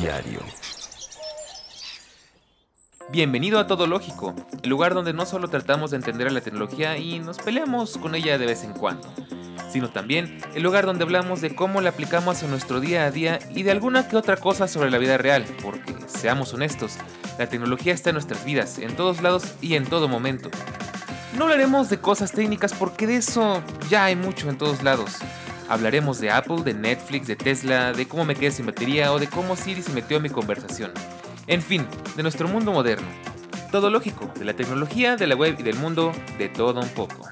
Diario. Bienvenido a Todo Lógico, el lugar donde no solo tratamos de entender a la tecnología y nos peleamos con ella de vez en cuando, sino también el lugar donde hablamos de cómo la aplicamos en nuestro día a día y de alguna que otra cosa sobre la vida real, porque, seamos honestos, la tecnología está en nuestras vidas, en todos lados y en todo momento. No hablaremos de cosas técnicas porque de eso ya hay mucho en todos lados. Hablaremos de Apple, de Netflix, de Tesla, de cómo me quedé sin batería o de cómo Siri se metió en mi conversación. En fin, de nuestro mundo moderno. Todo lógico, de la tecnología, de la web y del mundo, de todo un poco.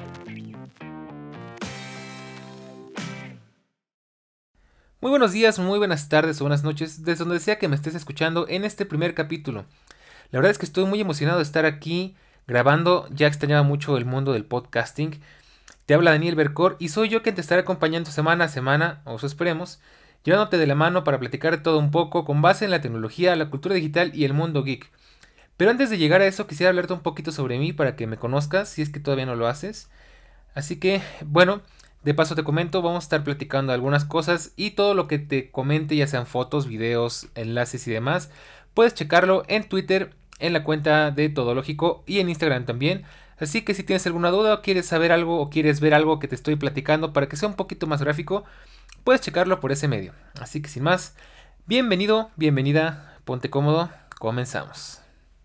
Muy buenos días, muy buenas tardes o buenas noches, desde donde sea que me estés escuchando en este primer capítulo. La verdad es que estoy muy emocionado de estar aquí grabando, ya extrañaba mucho el mundo del podcasting. Te habla Daniel Bercor y soy yo quien te estará acompañando semana a semana, o eso esperemos, llevándote de la mano para platicar de todo un poco con base en la tecnología, la cultura digital y el mundo geek. Pero antes de llegar a eso quisiera hablarte un poquito sobre mí para que me conozcas si es que todavía no lo haces. Así que, bueno, de paso te comento, vamos a estar platicando algunas cosas y todo lo que te comente, ya sean fotos, videos, enlaces y demás, puedes checarlo en Twitter, en la cuenta de Todo Lógico y en Instagram también. Así que si tienes alguna duda o quieres saber algo o quieres ver algo que te estoy platicando para que sea un poquito más gráfico, puedes checarlo por ese medio. Así que sin más, bienvenido, bienvenida, ponte cómodo, comenzamos.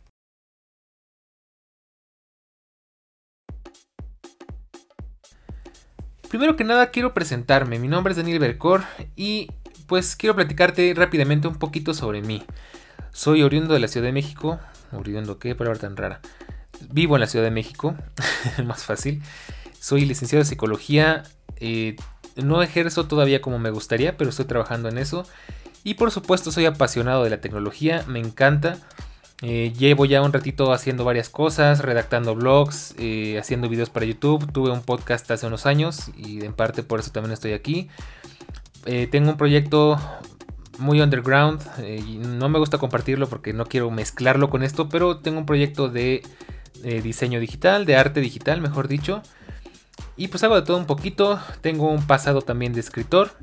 Primero que nada quiero presentarme, mi nombre es Daniel Bercor y pues quiero platicarte rápidamente un poquito sobre mí. Soy oriundo de la Ciudad de México, oriundo, qué palabra tan rara. Vivo en la Ciudad de México, más fácil. Soy licenciado en psicología, no ejerzo todavía como me gustaría, pero estoy trabajando en eso. Y por supuesto soy apasionado de la tecnología, me encanta. Llevo ya un ratito haciendo varias cosas, redactando blogs, haciendo videos para YouTube. Tuve un podcast hace unos años y en parte por eso también estoy aquí. Tengo un proyecto muy underground, y no me gusta compartirlo porque no quiero mezclarlo con esto, pero tengo un proyecto de diseño digital, de arte digital, mejor dicho. Y pues hago de todo un poquito. Tengo un pasado también de escritor.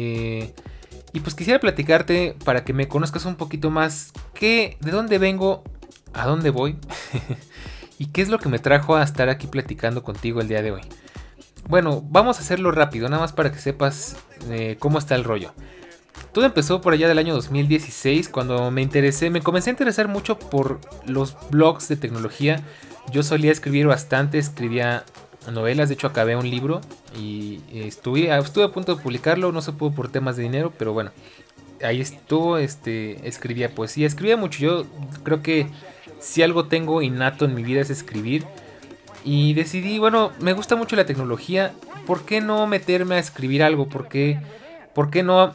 Y pues quisiera platicarte para que me conozcas un poquito más de dónde vengo, a dónde voy y qué es lo que me trajo a estar aquí platicando contigo el día de hoy. Bueno, vamos a hacerlo rápido, nada más para que sepas cómo está el rollo. Todo empezó por allá del año 2016 cuando me comencé a interesar mucho por los blogs de tecnología. Yo solía escribir bastante, escribía novelas, de hecho acabé un libro y estuve a punto de publicarlo, no se pudo por temas de dinero, pero bueno, ahí estuvo, escribía poesía, escribía mucho. Yo creo que si algo tengo innato en mi vida es escribir y decidí, bueno, me gusta mucho la tecnología, ¿por qué no meterme a escribir algo? ¿Por qué no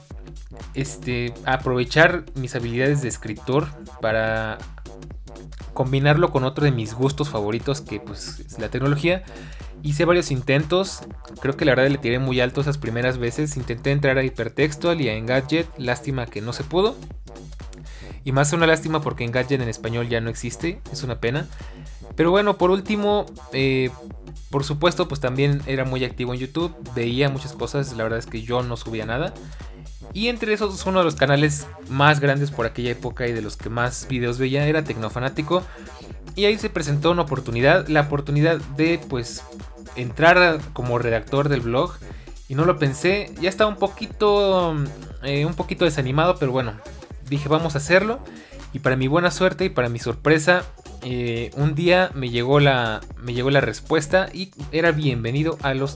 aprovechar mis habilidades de escritor para combinarlo con otro de mis gustos favoritos, que pues es la tecnología? Hice varios intentos, creo que la verdad le tiré muy alto esas primeras veces. Intenté entrar a Hypertextual y a Engadget, lástima que no se pudo. Y más una lástima porque Engadget en español ya no existe, es una pena. Pero bueno, por último, por supuesto, pues también era muy activo en YouTube, veía muchas cosas, la verdad es que yo no subía nada. Y entre esos, uno de los canales más grandes por aquella época y de los que más videos veía era Tecnofanático. Y ahí se presentó una oportunidad, la oportunidad de pues entrar como redactor del blog. Y no lo pensé, ya estaba un poquito desanimado, pero bueno, dije vamos a hacerlo. Y para mi buena suerte y para mi sorpresa, un día me llegó la respuesta y era bienvenido a yo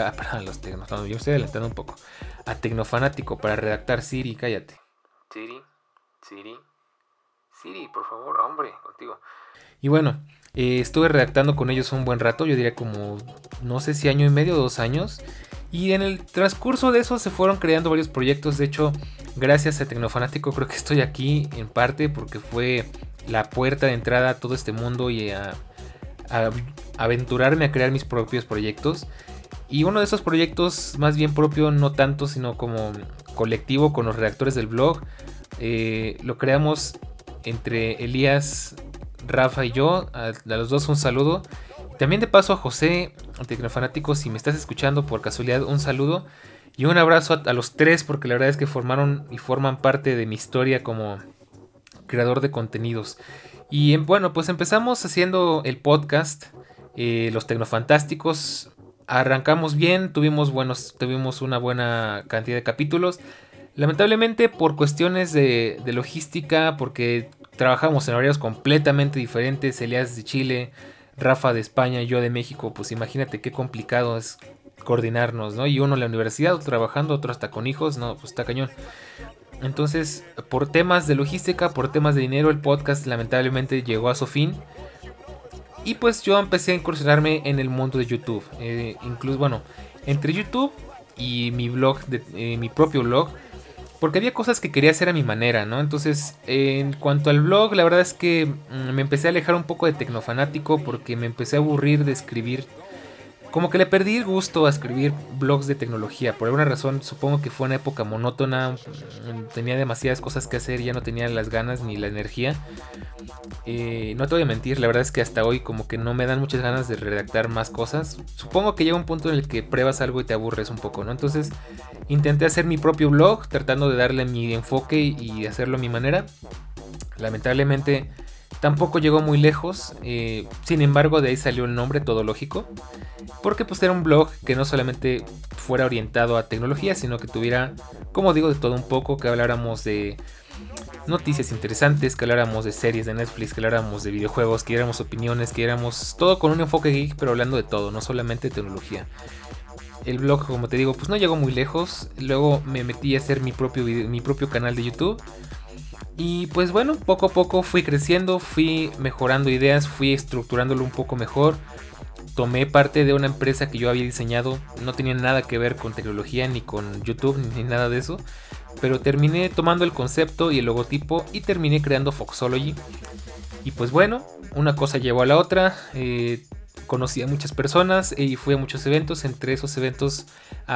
me estoy adelantando un poco, a Tecnofanático para redactar Siri, cállate. Siri, por favor, hombre, contigo. Y bueno, estuve redactando con ellos un buen rato, yo diría como, no sé si año y medio o 2 años. Y en el transcurso de eso se fueron creando varios proyectos. De hecho, gracias a Tecnofanático creo que estoy aquí en parte porque fue la puerta de entrada a todo este mundo y a aventurarme a crear mis propios proyectos. Y uno de esos proyectos, más bien propio, no tanto, sino como colectivo con los redactores del blog, lo creamos entre Elías, Rafa y yo. A los dos un saludo. También de paso a José, Tecnofanático, si me estás escuchando por casualidad, un saludo. Y un abrazo a los tres, porque la verdad es que formaron y forman parte de mi historia como creador de contenidos. Y bueno, pues empezamos haciendo el podcast, Los Tecnofantásticos. Arrancamos bien, tuvimos una buena cantidad de capítulos. Lamentablemente por cuestiones de logística, porque trabajamos en horarios completamente diferentes, Elías de Chile, Rafa de España y yo de México, pues imagínate qué complicado es coordinarnos, ¿no? Y uno en la universidad, otro trabajando, otro hasta con hijos, no, pues está cañón. Entonces, por temas de logística, por temas de dinero, el podcast lamentablemente llegó a su fin. Y pues yo empecé a incursionarme en el mundo de YouTube. Incluso, bueno, entre YouTube y mi blog, mi propio blog, porque había cosas que quería hacer a mi manera, ¿no? Entonces, en cuanto al blog, la verdad es que me empecé a alejar un poco de tecnofanático porque me empecé a aburrir de escribir. Como que le perdí el gusto a escribir blogs de tecnología. Por alguna razón, supongo que fue una época monótona. Tenía demasiadas cosas que hacer, ya no tenía las ganas ni la energía. No te voy a mentir, la verdad es que hasta hoy como que no me dan muchas ganas de redactar más cosas. Supongo que llega un punto en el que pruebas algo y te aburres un poco, ¿no? Entonces intenté hacer mi propio blog, tratando de darle mi enfoque y hacerlo a mi manera. Lamentablemente tampoco llegó muy lejos. Sin embargo, de ahí salió el nombre Todológico, porque pues era un blog que no solamente fuera orientado a tecnología, sino que tuviera, como digo, de todo un poco, que habláramos de noticias interesantes, que habláramos de series de Netflix, que habláramos de videojuegos, que diéramos opiniones, que diéramos todo con un enfoque geek, pero hablando de todo, no solamente de tecnología. El blog, como te digo, pues no llegó muy lejos. Luego me metí a hacer mi propio canal de YouTube. Y pues bueno, poco a poco fui creciendo, fui mejorando ideas, fui estructurándolo un poco mejor. Tomé parte de una empresa que yo había diseñado, no tenía nada que ver con tecnología, ni con YouTube, ni nada de eso. Pero terminé tomando el concepto y el logotipo y terminé creando Foxology. Y pues bueno, una cosa llevó a la otra. Conocí a muchas personas y fui a muchos eventos. Entre esos eventos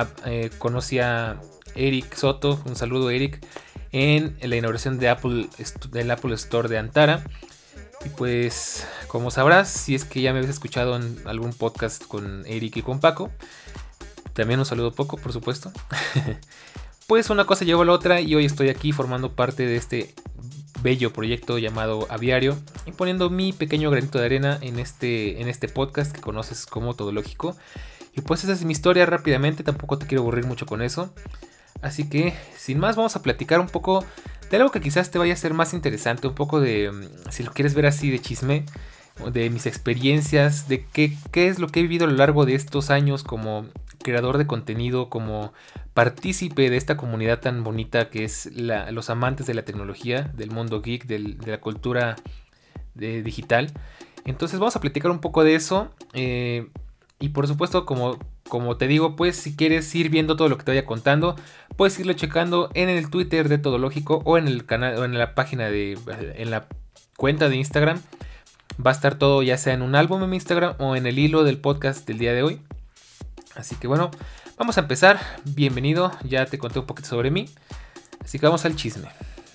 conocí a Eric Soto, un saludo Eric, en la inauguración del Apple Store de Antara. Y pues, como sabrás, si es que ya me habías escuchado en algún podcast con Eric y con Paco, también un saludo Poco, por supuesto. Pues una cosa llevó a la otra y hoy estoy aquí formando parte de este bello proyecto llamado Aviario y poniendo mi pequeño granito de arena en este podcast que conoces como Todológico. Y pues esa es mi historia rápidamente, tampoco te quiero aburrir mucho con eso. Así que, sin más, vamos a platicar un poco de algo que quizás te vaya a ser más interesante, un poco de, si lo quieres ver así, de chisme, de mis experiencias, de qué es lo que he vivido a lo largo de estos años como creador de contenido, como partícipe de esta comunidad tan bonita que es los amantes de la tecnología, del mundo geek, de la cultura digital. Entonces vamos a platicar un poco de eso. Y por supuesto, como te digo, pues si quieres ir viendo todo lo que te vaya contando, puedes irlo checando en el Twitter de Todológico o en el canal o en la página en la cuenta de Instagram. Va a estar todo ya sea en un álbum en mi Instagram o en el hilo del podcast del día de hoy. Así que bueno, vamos a empezar. Bienvenido, ya te conté un poquito sobre mí. Así que vamos al chisme.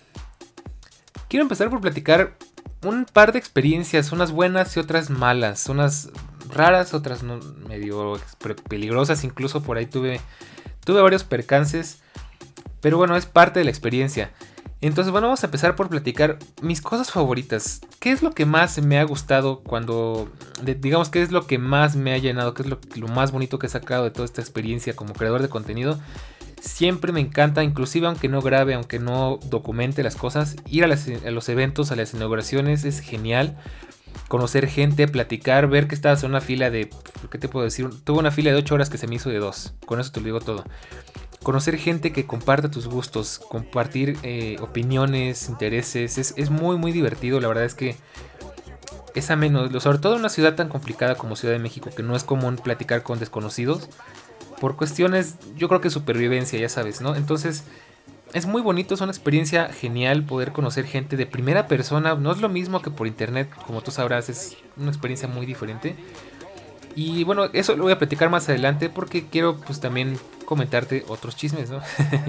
Quiero empezar por platicar un par de experiencias, unas buenas y otras malas, unas raras, otras medio peligrosas, incluso por ahí tuve varios percances, pero bueno, es parte de la experiencia. Entonces bueno, vamos a empezar por platicar mis cosas favoritas. ¿Qué es lo que más me ha gustado digamos, qué es lo que más me ha llenado? ¿Qué es lo más bonito que he sacado de toda esta experiencia como creador de contenido? Siempre me encanta, inclusive aunque no grabe, aunque no documente las cosas, ir a los eventos, a las inauguraciones es genial. Conocer gente, platicar, ver que estabas en una fila de... ¿Qué te puedo decir? Tuve una fila de 8 horas que se me hizo de 2. Con eso te lo digo todo. Conocer gente que comparte tus gustos, compartir opiniones, intereses, es muy muy divertido. La verdad es que es ameno, sobre todo en una ciudad tan complicada como Ciudad de México, que no es común platicar con desconocidos, por cuestiones, yo creo que supervivencia, ya sabes, ¿no? Entonces, es muy bonito, es una experiencia genial poder conocer gente de primera persona. No es lo mismo que por internet, como tú sabrás, es una experiencia muy diferente. Y bueno, eso lo voy a platicar más adelante porque quiero pues también comentarte otros chismes, ¿no?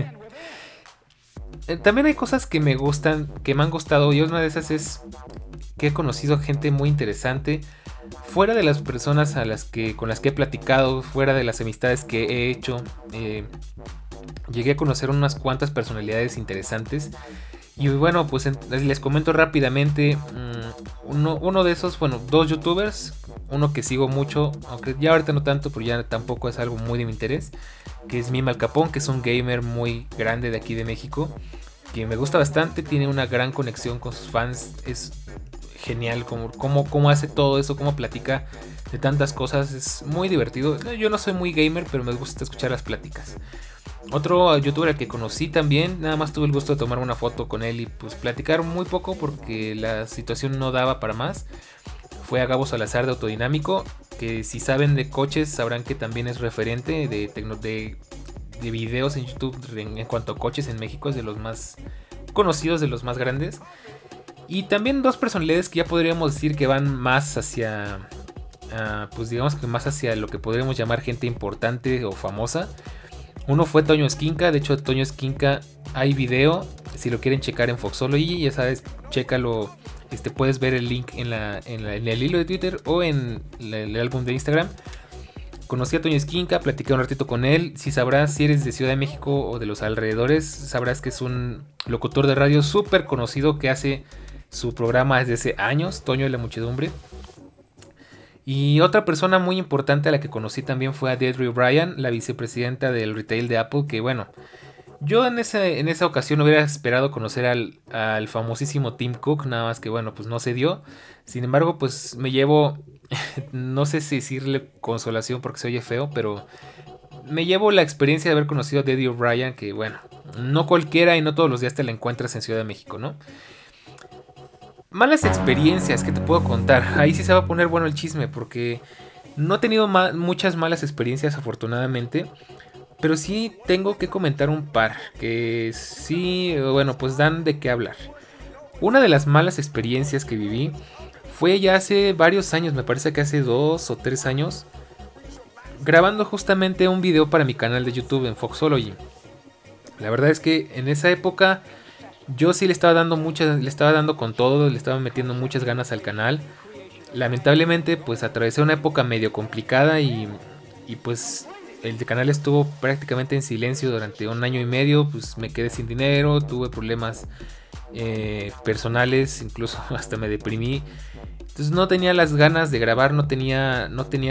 También hay cosas que me gustan, que me han gustado, y una de esas es que he conocido gente muy interesante fuera de las personas con las que he platicado, fuera de las amistades que he hecho. Llegué a conocer unas cuantas personalidades interesantes. Y bueno, pues les comento rápidamente. Uno de esos, bueno, dos youtubers. Uno que sigo mucho, aunque ya ahorita no tanto, pero ya tampoco es algo muy de mi interés. Que es Mime Al Capón, que es un gamer muy grande de aquí de México. Que me gusta bastante, tiene una gran conexión con sus fans. Es genial cómo hace todo eso, cómo platica de tantas cosas. Es muy divertido. Yo no soy muy gamer, pero me gusta escuchar las pláticas. Otro youtuber al que conocí también, nada más tuve el gusto de tomar una foto con él y pues platicar muy poco porque la situación no daba para más. Fue a Gabo Salazar de Autodinámico, que si saben de coches sabrán que también es referente de videos en YouTube en cuanto a coches en México, es de los más conocidos, de los más grandes. Y también dos personalidades que ya podríamos decir que van más hacia, pues digamos que más hacia lo que podríamos llamar gente importante o famosa. Uno fue Toño Esquinca, de hecho Toño Esquinca hay video, si lo quieren checar en Foxology, ya sabes, chécalo, puedes ver el link en el hilo de Twitter o en el álbum de Instagram. Conocí a Toño Esquinca, platiqué un ratito con él. Si eres de Ciudad de México o de los alrededores, sabrás que es un locutor de radio súper conocido que hace su programa desde hace años, Toño de la Muchedumbre. Y otra persona muy importante a la que conocí también fue a Deirdre O'Brien, la vicepresidenta del retail de Apple, que bueno, yo en esa ocasión hubiera esperado conocer al famosísimo Tim Cook, nada más que bueno, pues no se dio. Sin embargo, pues me llevo, no sé si decirle consolación porque se oye feo, pero me llevo la experiencia de haber conocido a Deirdre O'Brien, que bueno, no cualquiera y no todos los días te la encuentras en Ciudad de México, ¿no? Malas experiencias que te puedo contar. Ahí sí se va a poner bueno el chisme porque no he tenido muchas malas experiencias afortunadamente. Pero sí tengo que comentar un par que sí, bueno, pues dan de qué hablar. Una de las malas experiencias que viví fue ya hace varios años, me parece que hace 2 o 3 años, grabando justamente un video para mi canal de YouTube en Foxology. La verdad es que en esa época yo sí le estaba dando con todo, le estaba metiendo muchas ganas al canal. Lamentablemente pues atravesé una época medio complicada y pues el canal estuvo prácticamente en silencio durante 1 año y medio. Pues me quedé sin dinero, tuve problemas personales, incluso hasta me deprimí. Entonces no tenía las ganas de grabar, no quería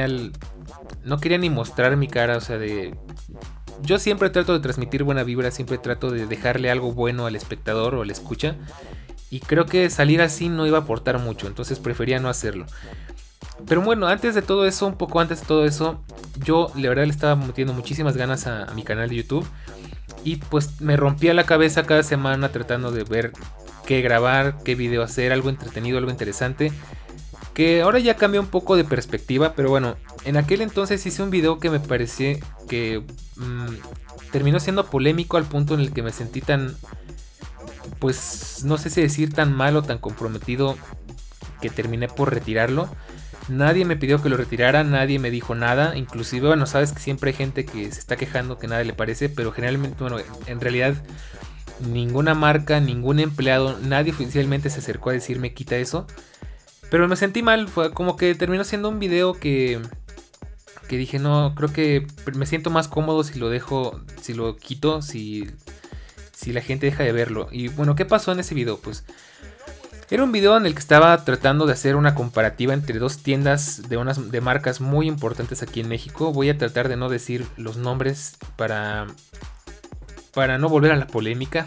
ni mostrar mi cara, o sea, yo siempre trato de transmitir buena vibra, siempre trato de dejarle algo bueno al espectador o al escucha. Y creo que salir así no iba a aportar mucho, entonces prefería no hacerlo. Pero bueno, un poco antes de todo eso, yo la verdad le estaba metiendo muchísimas ganas a mi canal de YouTube. Y pues me rompía la cabeza cada semana tratando de ver qué grabar, qué video hacer, algo entretenido, algo interesante. Que ahora ya cambió un poco de perspectiva, pero bueno, en aquel entonces hice un video que me parecía que terminó siendo polémico al punto en el que me sentí tan, pues no sé si decir tan mal o tan comprometido, que terminé por retirarlo. Nadie me pidió que lo retirara, nadie me dijo nada. Inclusive, bueno, sabes que siempre hay gente que se está quejando que nada le parece, pero generalmente, bueno, en realidad ninguna marca, ningún empleado, nadie oficialmente se acercó a decirme quita eso. Pero me sentí mal, fue como que terminó siendo un video que dije, no, creo que me siento más cómodo si lo dejo, si lo quito, si la gente deja de verlo. Y bueno, ¿qué pasó en ese video? Pues era un video en el que estaba tratando de hacer una comparativa entre dos tiendas de marcas muy importantes aquí en México. Voy a tratar de no decir los nombres para no volver a la polémica.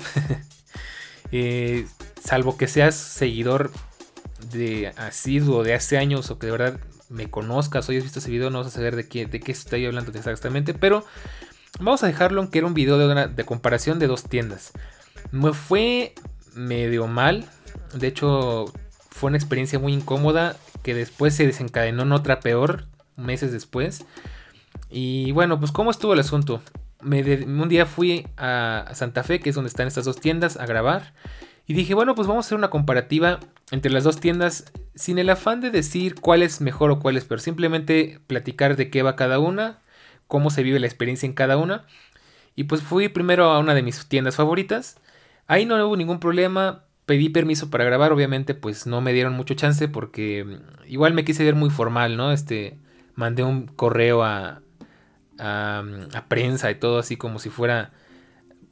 Salvo que seas seguidor de asiduo de hace años o que de verdad me conozcas o hayas visto ese video, no vas a saber de qué estoy hablando exactamente. Pero vamos a dejarlo en que era un video de comparación de dos tiendas. Me fue medio mal. De hecho, fue una experiencia muy incómoda que después se desencadenó en otra peor, meses después. Y bueno, pues ¿cómo estuvo el asunto? Un día fui a Santa Fe, que es donde están estas dos tiendas, a grabar. Y dije, bueno, pues vamos a hacer una comparativa entre las dos tiendas, sin el afán de decir cuál es mejor o cuál es peor. Simplemente platicar de qué va cada una, cómo se vive la experiencia en cada una. Y pues fui primero a una de mis tiendas favoritas. Ahí no hubo ningún problema. Pedí permiso para grabar, obviamente pues no me dieron mucho chance porque igual me quise ver muy formal, ¿no? Mandé un correo a prensa y todo así como si fuera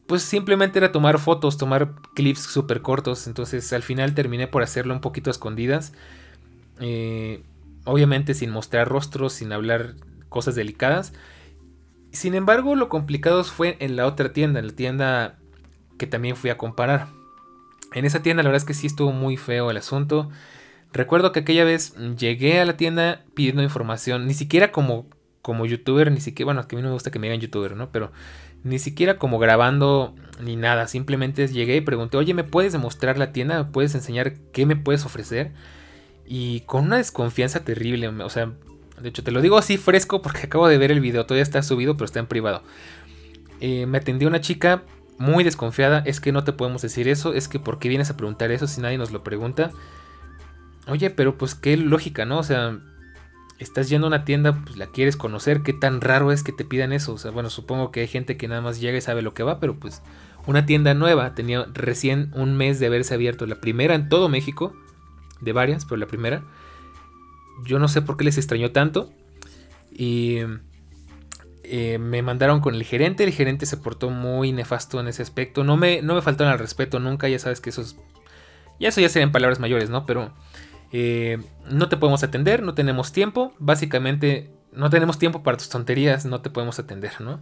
pues simplemente era tomar fotos, tomar clips súper cortos. Entonces al final terminé por hacerlo un poquito a escondidas. Obviamente sin mostrar rostros, sin hablar cosas delicadas. Sin embargo, lo complicado fue en la otra tienda, en la tienda que también fui a comparar. En esa tienda la verdad es que sí estuvo muy feo el asunto. Recuerdo que aquella vez llegué a la tienda pidiendo información, ni siquiera como youtuber, ni siquiera, bueno, que a mí no me gusta que me digan youtuber, ¿no? Pero ni siquiera como grabando ni nada, simplemente llegué y pregunté, oye, ¿me puedes demostrar la tienda? ¿Me puedes enseñar qué me puedes ofrecer? Y con una desconfianza terrible, o sea, de hecho te lo digo así fresco porque acabo de ver el video, todavía está subido, pero está en privado. Me atendió una chica muy desconfiada, es que no te podemos decir eso, es que ¿por qué vienes a preguntar eso si nadie nos lo pregunta? Oye, pero pues qué lógica, ¿no? O sea, estás yendo a una tienda, pues la quieres conocer, qué tan raro es que te pidan eso. O sea, bueno, supongo que hay gente que nada más llega y sabe lo que va, pero pues una tienda nueva, tenía recién un mes de haberse abierto, la primera en todo México, de varias, pero la primera. Yo no sé por qué les extrañó tanto. Y me mandaron con el gerente se portó muy nefasto en ese aspecto. No me faltaron al respeto nunca, ya sabes que eso ya serían palabras mayores, ¿no? Pero no te podemos atender, no tenemos tiempo, básicamente no tenemos tiempo para tus tonterías, no te podemos atender, ¿no?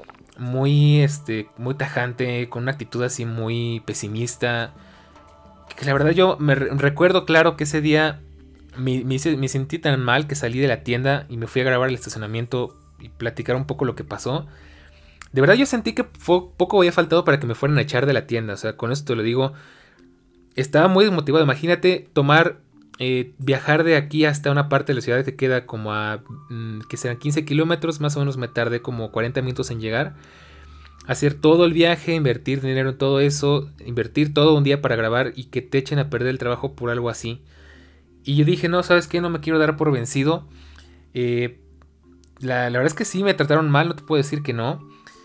Muy tajante, con una actitud así muy pesimista, que la verdad yo me recuerdo claro que ese día me sentí tan mal que salí de la tienda y me fui a grabar el estacionamiento y platicar un poco lo que pasó. De verdad yo sentí que poco había faltado para que me fueran a echar de la tienda, o sea, con esto te lo digo, estaba muy desmotivado. Imagínate viajar de aquí hasta una parte de la ciudad que queda como que serán 15 kilómetros, más o menos me tardé como 40 minutos en llegar. Hacer todo el viaje, invertir dinero en todo eso, invertir todo un día para grabar y que te echen a perder el trabajo por algo así. Y yo dije, no, ¿sabes qué? No me quiero dar por vencido. La verdad es que sí, me trataron mal, no te puedo decir que no.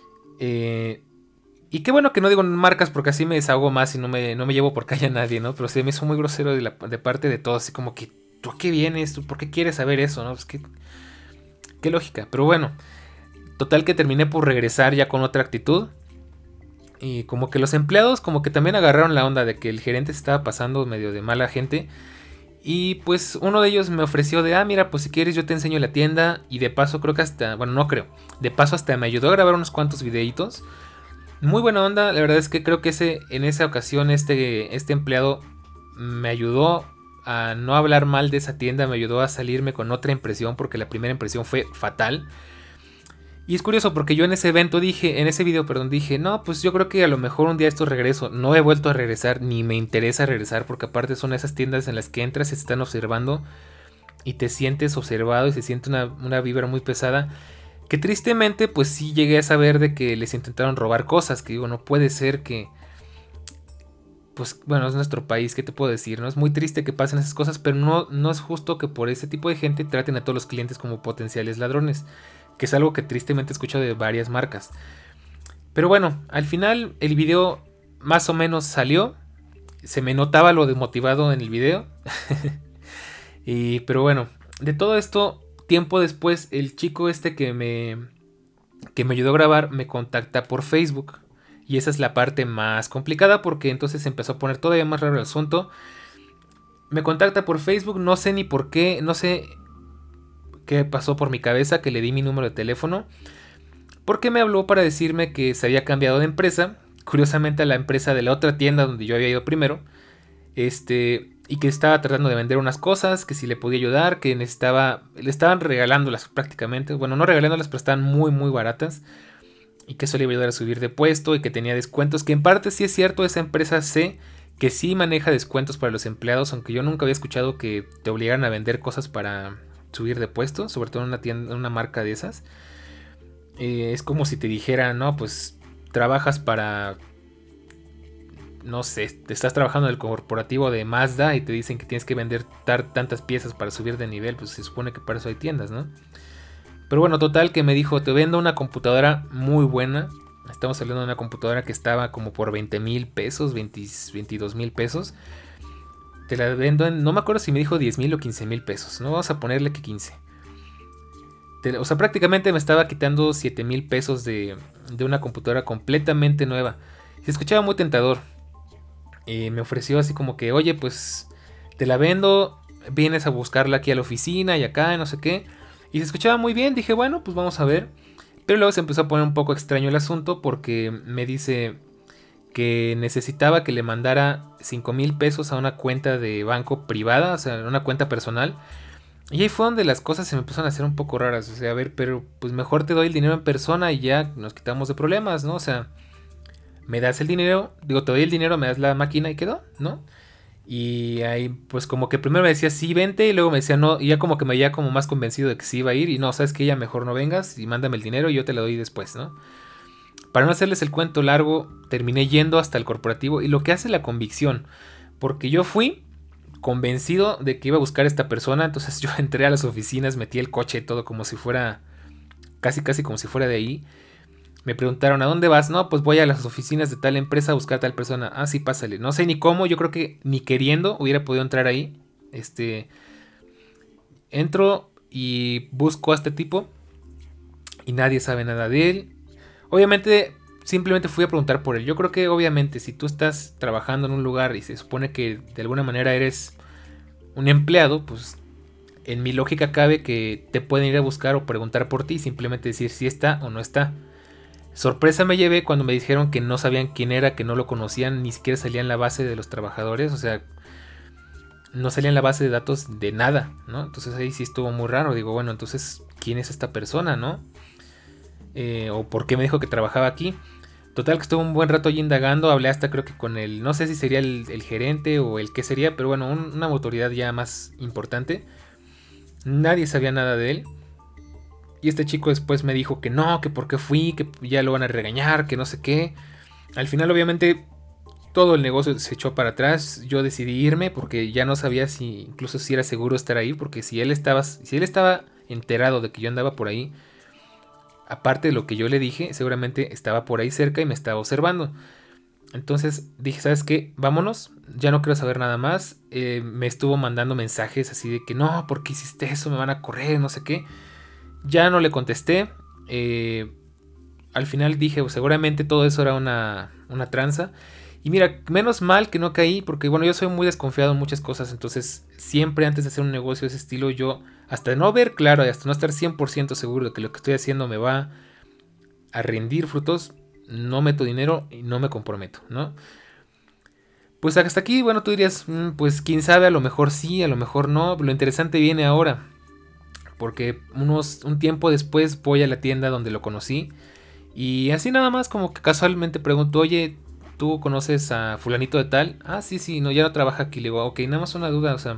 Y qué bueno que no digo marcas porque así me desahogo más y no me llevo por calle a nadie, ¿no? Pero se me hizo muy grosero de parte de todos, así como que, ¿tú a qué vienes? ¿Tú por qué quieres saber eso? ¿No? Pues qué lógica. Pero bueno, total que terminé por regresar ya con otra actitud. Y como que los empleados como que también agarraron la onda de que el gerente se estaba pasando medio de mala gente. Y pues uno de ellos me ofreció mira, pues si quieres yo te enseño la tienda. Y de paso creo que hasta, bueno, no creo, de paso hasta me ayudó a grabar unos cuantos videitos. Muy buena onda, la verdad es que creo que en esa ocasión este empleado me ayudó a no hablar mal de esa tienda, me ayudó a salirme con otra impresión porque la primera impresión fue fatal. Y es curioso porque yo en ese video, dije, no, pues yo creo que a lo mejor un día esto regreso. No he vuelto a regresar, ni me interesa regresar porque aparte son esas tiendas en las que entras y se están observando y te sientes observado y se siente una vibra muy pesada. Que tristemente pues sí llegué a saber de que les intentaron robar cosas. Que digo, no puede ser que... Pues bueno, es nuestro país, ¿qué te puedo decir? ¿No? Es muy triste que pasen esas cosas, pero no es justo que por ese tipo de gente traten a todos los clientes como potenciales ladrones. Que es algo que tristemente escucho de varias marcas. Pero bueno, al final el video más o menos salió. Se me notaba lo desmotivado en el video. Pero bueno, de todo esto... Tiempo después, el chico que me ayudó a grabar me contacta por Facebook. Y esa es la parte más complicada porque entonces se empezó a poner todavía más raro el asunto. Me contacta por Facebook, no sé ni por qué, no sé qué pasó por mi cabeza que le di mi número de teléfono. Porque me habló para decirme que se había cambiado de empresa. Curiosamente a la empresa de la otra tienda donde yo había ido primero. Y que estaba tratando de vender unas cosas, que si le podía ayudar, que le estaban regalándolas prácticamente, bueno, no regalándolas, pero estaban muy muy baratas, y que eso le iba a ayudar a subir de puesto, y que tenía descuentos, que en parte sí es cierto, esa empresa sé que sí maneja descuentos para los empleados, aunque yo nunca había escuchado que te obligaran a vender cosas para subir de puesto, sobre todo en una tienda, en una marca de esas. Es como si te dijeran, no, pues trabajas para... No sé, te estás trabajando en el corporativo de Mazda y te dicen que tienes que vender tantas piezas para subir de nivel, pues se supone que para eso hay tiendas, ¿no? Pero bueno, total que me dijo, te vendo una computadora muy buena. Estamos hablando de una computadora que estaba como por 20,000 pesos, 22,000 pesos. Te la vendo no me acuerdo si me dijo 10,000 o 15,000 pesos, no vamos a ponerle que 15. O sea, prácticamente me estaba quitando 7,000 pesos de una computadora completamente nueva. Se escuchaba muy tentador. Y me ofreció así como que, oye, pues te la vendo, vienes a buscarla aquí a la oficina y acá, no sé qué. Y se escuchaba muy bien, dije, bueno, pues vamos a ver. Pero luego se empezó a poner un poco extraño el asunto porque me dice que necesitaba que le mandara 5,000 pesos a una cuenta de banco privada, o sea, una cuenta personal. Y ahí fue donde las cosas se me empezaron a hacer un poco raras. O sea, a ver, pero pues mejor te doy el dinero en persona y ya nos quitamos de problemas, ¿no? O sea, me das el dinero, digo, te doy el dinero, me das la máquina y quedó, ¿no? Y ahí, pues como que primero me decía sí, vente, y luego me decía no, y ya como que me había como más convencido de que sí iba a ir, y no, sabes que ya mejor no vengas y mándame el dinero y yo te lo doy después, ¿no? Para no hacerles el cuento largo, terminé yendo hasta el corporativo y lo que hace la convicción, porque yo fui convencido de que iba a buscar a esta persona, entonces yo entré a las oficinas, metí el coche todo como si fuera, casi como si fuera de ahí. Me preguntaron, ¿a dónde vas? No, pues voy a las oficinas de tal empresa a buscar a tal persona. Ah, sí, pásale. No sé ni cómo, yo creo que ni queriendo hubiera podido entrar ahí. Entro y busco a este tipo y nadie sabe nada de él. Obviamente, simplemente fui a preguntar por él. Yo creo que obviamente si tú estás trabajando en un lugar y se supone que de alguna manera eres un empleado, pues en mi lógica cabe que te pueden ir a buscar o preguntar por ti y simplemente decir si está o no está. Sorpresa me llevé cuando me dijeron que no sabían quién era, que no lo conocían, ni siquiera salía en la base de los trabajadores, o sea, no salía en la base de datos de nada, ¿no? Entonces ahí sí estuvo muy raro, digo, bueno, entonces, ¿quién es esta persona, no? O por qué me dijo que trabajaba aquí. Total que estuve un buen rato allí indagando, hablé hasta creo que con el, no sé si sería el gerente o el que sería, pero bueno, una autoridad ya más importante. Nadie sabía nada de él. Y este chico después me dijo que no, que por qué fui, que ya lo van a regañar, que no sé qué. Al final obviamente todo el negocio se echó para atrás. Yo decidí irme porque ya no sabía si incluso si era seguro estar ahí, porque si él estaba enterado de que yo andaba por ahí, aparte de lo que yo le dije, seguramente estaba por ahí cerca y me estaba observando. Entonces dije, ¿sabes qué? Vámonos, ya no quiero saber nada más. Me estuvo mandando mensajes así de que no, ¿por qué hiciste eso? Me van a correr, no sé qué. Ya no le contesté. Al final dije, pues, seguramente todo eso era una tranza. Y mira, menos mal que no caí, porque bueno, yo soy muy desconfiado en muchas cosas. Entonces, siempre antes de hacer un negocio de ese estilo, yo, hasta no ver claro y hasta no estar 100% seguro de que lo que estoy haciendo me va a rendir frutos, no meto dinero y no me comprometo, ¿no? Pues hasta aquí, bueno, tú dirías, pues quién sabe, a lo mejor sí, a lo mejor no. Lo interesante viene ahora, porque un tiempo después voy a la tienda donde lo conocí. Y así nada más como que casualmente pregunto, oye, ¿tú conoces a fulanito de tal? Ah, sí, sí, no, ya no trabaja aquí. Le digo, ok, nada más una duda, o sea,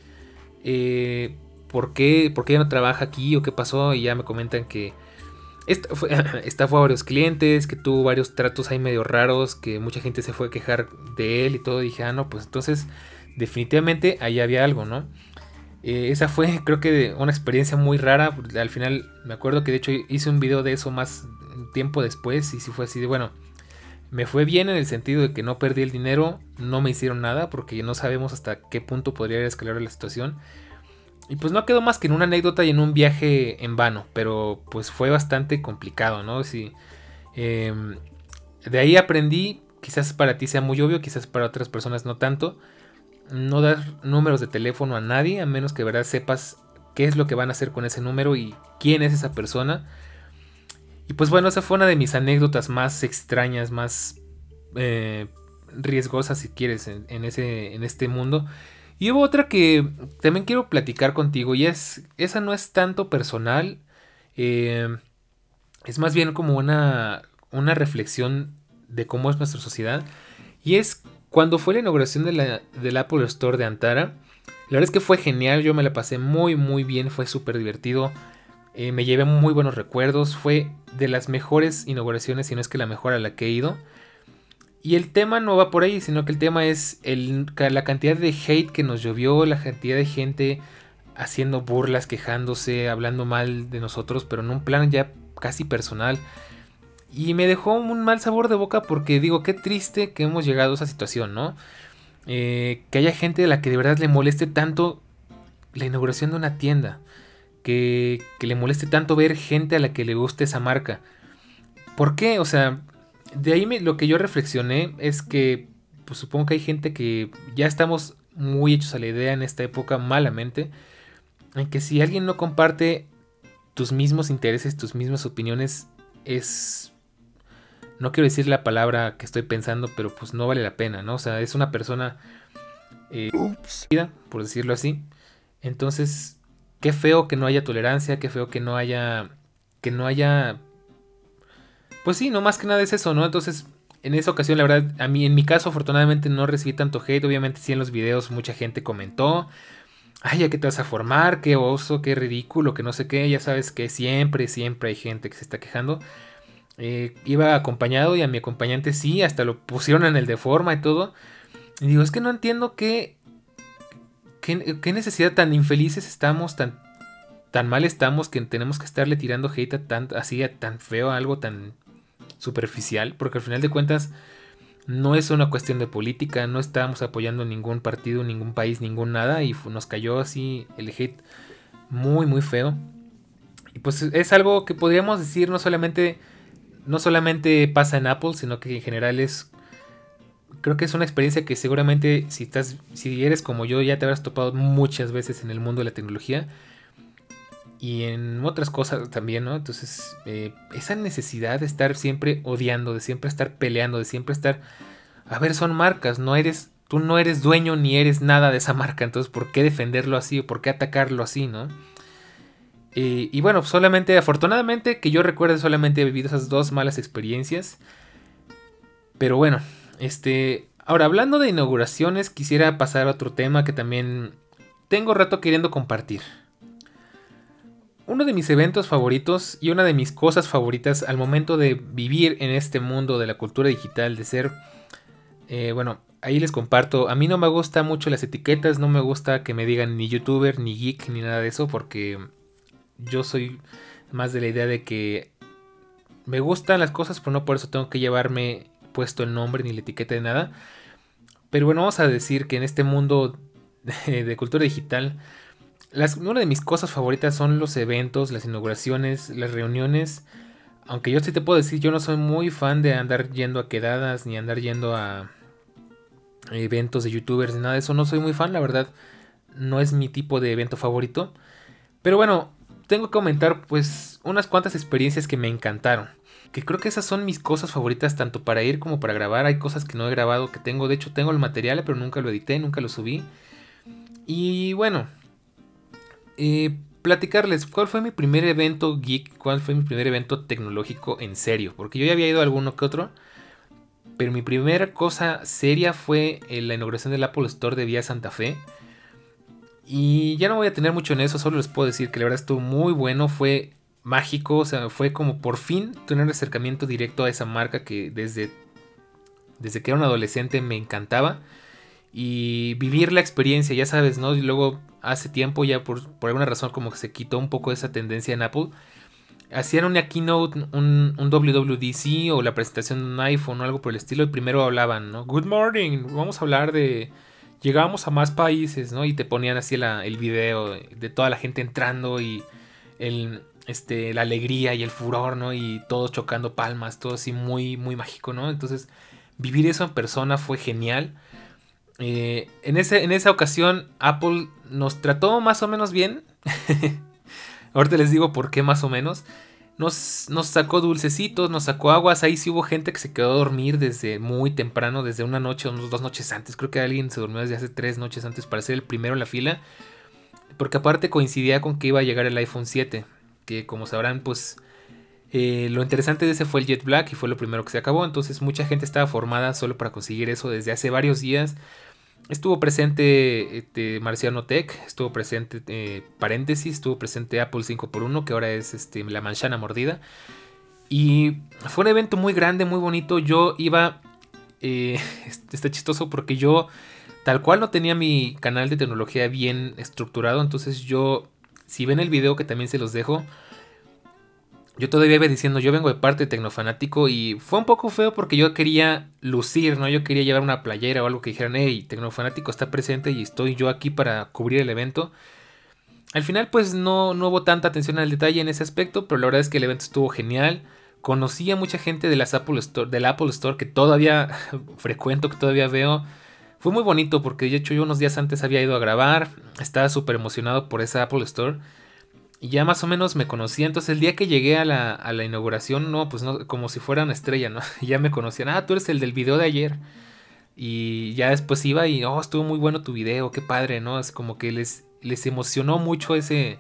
¿por qué ya no trabaja aquí o qué pasó? Y ya me comentan que estafó a varios clientes, que tuvo varios tratos ahí medio raros, que mucha gente se fue a quejar de él y todo. Y dije, ah, no, pues entonces definitivamente ahí había algo, ¿no? Esa fue creo que una experiencia muy rara. Al final me acuerdo que de hecho hice un video de eso más tiempo después y sí fue así de bueno. Me fue bien en el sentido de que no perdí el dinero, no me hicieron nada porque no sabemos hasta qué punto podría escalar la situación. Y pues no quedó más que en una anécdota y en un viaje en vano, pero pues fue bastante complicado, ¿no? Sí, de ahí aprendí, quizás para ti sea muy obvio, quizás para otras personas no tanto, no dar números de teléfono a nadie a menos que de verdad sepas qué es lo que van a hacer con ese número y quién es esa persona. Y pues bueno, esa fue una de mis anécdotas más extrañas, más eh, riesgosas si quieres en este mundo. Y hubo otra que también quiero platicar contigo y esa no es tanto personal, eh, es más bien como una reflexión de cómo es nuestra sociedad. Y es cuando fue la inauguración del Apple Store de Antara. La verdad es que fue genial, yo me la pasé muy muy bien, fue súper divertido. Me llevé muy buenos recuerdos, fue de las mejores inauguraciones, si no es que la mejor a la que he ido. Y el tema no va por ahí, sino que el tema es la cantidad de hate que nos llovió, la cantidad de gente haciendo burlas, quejándose, hablando mal de nosotros, pero en un plan ya casi personal. Y me dejó un mal sabor de boca porque digo, qué triste que hemos llegado a esa situación, ¿no? Que haya gente a la que de verdad le moleste tanto la inauguración de una tienda. que le moleste tanto ver gente a la que le guste esa marca. ¿Por qué? O sea, de ahí lo que yo reflexioné es que pues supongo que hay gente que ya estamos muy hechos a la idea en esta época malamente, en que si alguien no comparte tus mismos intereses, tus mismas opiniones, es... No quiero decir la palabra que estoy pensando, pero pues no vale la pena, ¿no? O sea, es una persona por decirlo así. Entonces, qué feo que no haya tolerancia, qué feo que no haya... Pues sí, no más que nada es eso, ¿no? Entonces, en esa ocasión, la verdad, a mí, en mi caso, afortunadamente no recibí tanto hate. Obviamente sí en los videos mucha gente comentó: ay, ¿ya qué te vas a formar? Qué oso, qué ridículo, que no sé qué. Ya sabes que siempre hay gente que se está quejando. Iba acompañado y a mi acompañante sí, hasta lo pusieron en el de forma y todo. Y digo, es que no entiendo qué necesidad tan infelices estamos, tan mal estamos que tenemos que estarle tirando hate así a tan feo, a algo tan superficial, porque al final de cuentas no es una cuestión de política, no estábamos apoyando ningún partido, ningún país, ningún nada, y nos cayó así el hate muy muy feo. Y pues es algo que podríamos decir no solamente pasa en Apple, sino que en general creo que es una experiencia que seguramente si eres como yo ya te habrás topado muchas veces en el mundo de la tecnología y en otras cosas también, ¿no? Entonces, esa necesidad de estar siempre odiando, de siempre estar peleando, de siempre estar... A ver, son marcas, tú no eres dueño ni eres nada de esa marca, entonces ¿por qué defenderlo así o por qué atacarlo así, no? Y bueno, solamente, afortunadamente, que yo recuerde, solamente he vivido esas dos malas experiencias. Pero bueno, ahora hablando de inauguraciones, quisiera pasar a otro tema que también tengo rato queriendo compartir. Uno de mis eventos favoritos y una de mis cosas favoritas al momento de vivir en este mundo de la cultura digital, de ser, bueno, ahí les comparto, a mí no me gustan mucho las etiquetas, no me gusta que me digan ni youtuber, ni geek, ni nada de eso, porque yo soy más de la idea de que me gustan las cosas, pero no por eso tengo que llevarme puesto el nombre ni la etiqueta de nada. Pero bueno, vamos a decir que en este mundo de cultura digital, una de mis cosas favoritas son los eventos, las inauguraciones, las reuniones. Aunque yo sí te puedo decir, yo no soy muy fan de andar yendo a quedadas ni andar yendo a eventos de youtubers ni nada de eso. No soy muy fan, la verdad. No es mi tipo de evento favorito. Pero bueno, tengo que comentar pues unas cuantas experiencias que me encantaron. Que creo que esas son mis cosas favoritas tanto para ir como para grabar. Hay cosas que no he grabado, que tengo. De hecho, tengo el material, pero nunca lo edité, nunca lo subí. Y bueno, platicarles cuál fue mi primer evento geek, cuál fue mi primer evento tecnológico en serio. Porque yo ya había ido a alguno que otro, pero mi primera cosa seria fue la inauguración del Apple Store de Vía Santa Fe. Y ya no voy a tener mucho en eso, solo les puedo decir que la verdad estuvo muy bueno, fue mágico, o sea, fue como por fin tener un acercamiento directo a esa marca que desde que era un adolescente me encantaba. Y vivir la experiencia, ya sabes, ¿no? Y luego hace tiempo ya por alguna razón como que se quitó un poco esa tendencia en Apple. Hacían una keynote, un WWDC o la presentación de un iPhone o algo por el estilo y primero hablaban, ¿no? Good morning, vamos a hablar de... Llegamos a más países, ¿no? Y te ponían así el video de toda la gente entrando y la alegría y el furor, ¿no? Y todos chocando palmas, todo así muy, muy mágico, ¿no? Entonces, vivir eso en persona fue genial. En esa ocasión, Apple nos trató más o menos bien. Ahorita les digo por qué más o menos. Nos sacó dulcecitos, nos sacó aguas. Ahí sí hubo gente que se quedó a dormir desde muy temprano, desde una noche o 2 noches antes. Creo que alguien se durmió desde hace 3 noches antes para ser el primero en la fila. Porque aparte coincidía con que iba a llegar el iPhone 7. Que como sabrán, pues lo interesante de ese fue el Jet Black y fue lo primero que se acabó. Entonces mucha gente estaba formada solo para conseguir eso desde hace varios días. Estuvo presente Marciano Tech, estuvo presente paréntesis, estuvo presente Apple 5x1, que ahora es la manzana mordida. Y fue un evento muy grande, muy bonito. Yo iba... está chistoso porque yo tal cual no tenía mi canal de tecnología bien estructurado. Entonces yo, si ven el video que también se los dejo, yo todavía iba diciendo, yo vengo de parte de Tecnofanático y fue un poco feo porque yo quería lucir, ¿no? Yo quería llevar una playera o algo que dijeran, hey, Tecnofanático está presente y estoy yo aquí para cubrir el evento. Al final pues no hubo tanta atención al detalle en ese aspecto, pero la verdad es que el evento estuvo genial. Conocí a mucha gente de las Apple Store, del Apple Store que todavía frecuento, que todavía veo. Fue muy bonito porque de hecho yo unos días antes había ido a grabar, estaba súper emocionado por esa Apple Store y ya más o menos me conocía. Entonces el día que llegué a la inauguración, no, pues no, como si fuera una estrella, ¿no? Ya me conocían, tú eres el del video de ayer. Y ya después iba y, estuvo muy bueno tu video, qué padre, ¿no? Es como que les emocionó mucho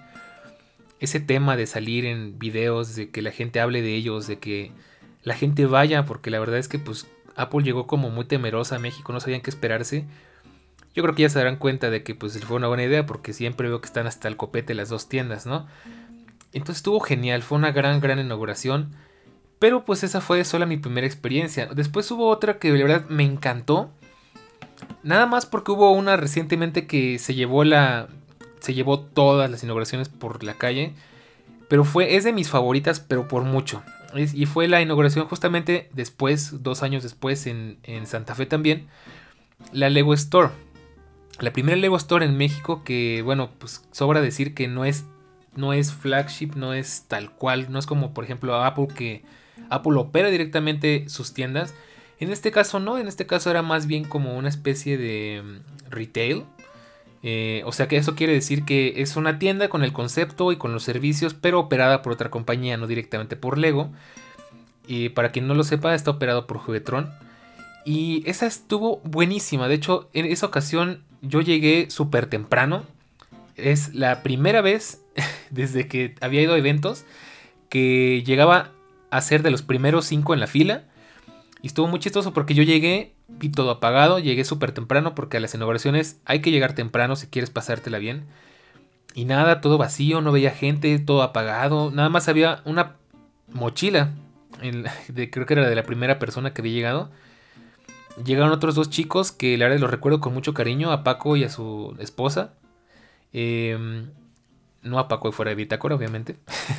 ese tema de salir en videos, de que la gente hable de ellos, de que la gente vaya, porque la verdad es que pues Apple llegó como muy temerosa a México, no sabían qué esperarse. Yo creo que ya se darán cuenta de que pues fue una buena idea, porque siempre veo que están hasta el copete las dos tiendas, ¿no? Entonces estuvo genial, fue una gran inauguración. Pero pues esa fue solo mi primera experiencia. Después hubo otra que de verdad me encantó. Nada más porque hubo una recientemente que se llevó todas las inauguraciones por la calle. Pero es de mis favoritas, pero por mucho. Y fue la inauguración justamente después, 2 años después, en Santa Fe también. La Lego Store. La primera Lego Store en México que, bueno, pues sobra decir que no es flagship, no es tal cual. No es como, por ejemplo, Apple, que Apple opera directamente sus tiendas. En este caso no, en este caso era más bien como una especie de retail. O sea que eso quiere decir que es una tienda con el concepto y con los servicios, pero operada por otra compañía, no directamente por Lego. Y para quien no lo sepa, está operado por Juguetron. Y esa estuvo buenísima. De hecho, en esa ocasión yo llegué súper temprano. Es la primera vez desde que había ido a eventos que llegaba a ser de los primeros 5 en la fila. Y estuvo muy chistoso porque yo llegué, vi todo apagado, llegué súper temprano porque a las inauguraciones hay que llegar temprano si quieres pasártela bien. Y nada, todo vacío, no veía gente, todo apagado. Nada más había una mochila, creo que era de la primera persona que había llegado. Llegaron otros 2 chicos que la verdad los recuerdo con mucho cariño, a Paco y a su esposa. No a Paco de fuera de Bitácora, obviamente.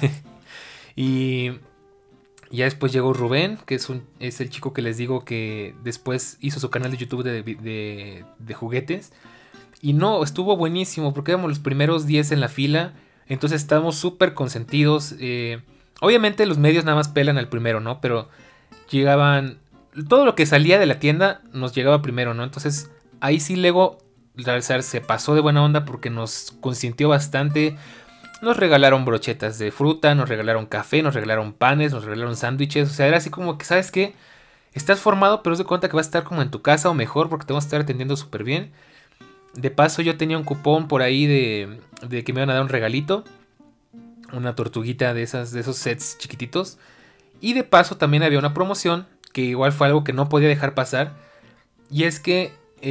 Y ya después llegó Rubén, que es el chico que les digo que después hizo su canal de YouTube de juguetes. Y no, estuvo buenísimo porque éramos los primeros 10 en la fila. Entonces estábamos súper consentidos. Obviamente los medios nada más pelan al primero, ¿no? Pero llegaban... Todo lo que salía de la tienda nos llegaba primero, ¿no? Entonces ahí sí Lego se pasó de buena onda porque nos consintió bastante. Nos regalaron brochetas de fruta, nos regalaron café, nos regalaron panes, nos regalaron sándwiches. O sea, era así como que, ¿sabes qué? Estás formado, pero es de cuenta que vas a estar como en tu casa o mejor porque te vamos a estar atendiendo súper bien. De paso, yo tenía un cupón por ahí de que me iban a dar un regalito. Una tortuguita de esos sets chiquititos. Y de paso también había una promoción que igual fue algo que no podía dejar pasar. Y es que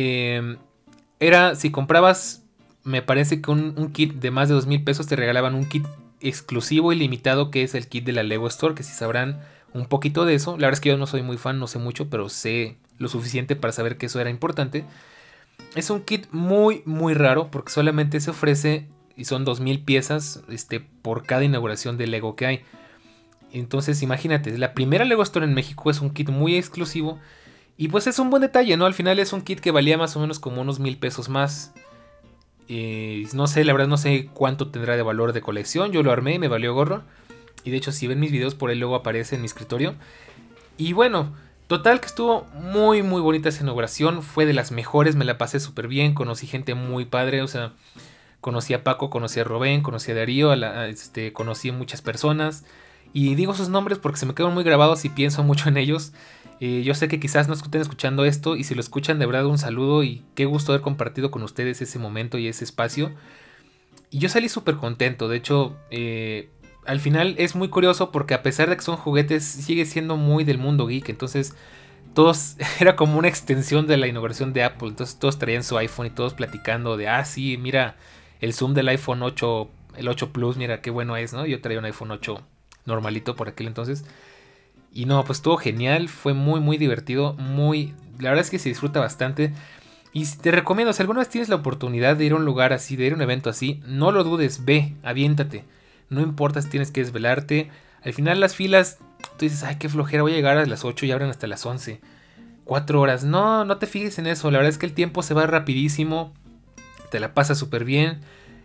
si comprabas, me parece que un kit de más de 2,000 pesos te regalaban un kit exclusivo y limitado que es el kit de la Lego Store, que si sabrán un poquito de eso. La verdad es que yo no soy muy fan, no sé mucho, pero sé lo suficiente para saber que eso era importante. Es un kit muy raro porque solamente se ofrece y son 2,000 piezas por cada inauguración de Lego que hay. Entonces imagínate, la primera Lego Store en México es un kit muy exclusivo. Y pues es un buen detalle, ¿no? Al final es un kit que valía más o menos como unos 1,000 pesos más. No sé, la verdad no sé cuánto tendrá de valor de colección. Yo lo armé y me valió gorro. Y de hecho si ven mis videos por ahí luego aparece en mi escritorio. Y bueno, total que estuvo muy bonita esa inauguración. Fue de las mejores, me la pasé súper bien. Conocí gente muy padre, o sea, conocí a Paco, conocí a Rubén, conocí a Darío, conocí a muchas personas. Y digo sus nombres porque se me quedan muy grabados y pienso mucho en ellos. Yo sé que quizás no estén escuchando esto y si lo escuchan de verdad un saludo y qué gusto haber compartido con ustedes ese momento y ese espacio. Y yo salí súper contento, de hecho al final es muy curioso porque a pesar de que son juguetes sigue siendo muy del mundo geek, entonces todos era como una extensión de la inauguración de Apple, entonces todos traían su iPhone y todos platicando de sí, mira el zoom del iPhone 8, el 8 Plus, mira qué bueno es, ¿no? Yo traía un iPhone 8 normalito por aquel entonces. Y no, pues estuvo genial, fue muy divertido, la verdad es que se disfruta bastante. Y te recomiendo, si alguna vez tienes la oportunidad de ir a un lugar así, de ir a un evento así, no lo dudes, ve, aviéntate. No importa si tienes que desvelarte. Al final las filas, tú dices, ay, qué flojera, voy a llegar a las 8 y abren hasta las 11. 4 horas, no te fijes en eso, la verdad es que el tiempo se va rapidísimo, te la pasas súper bien.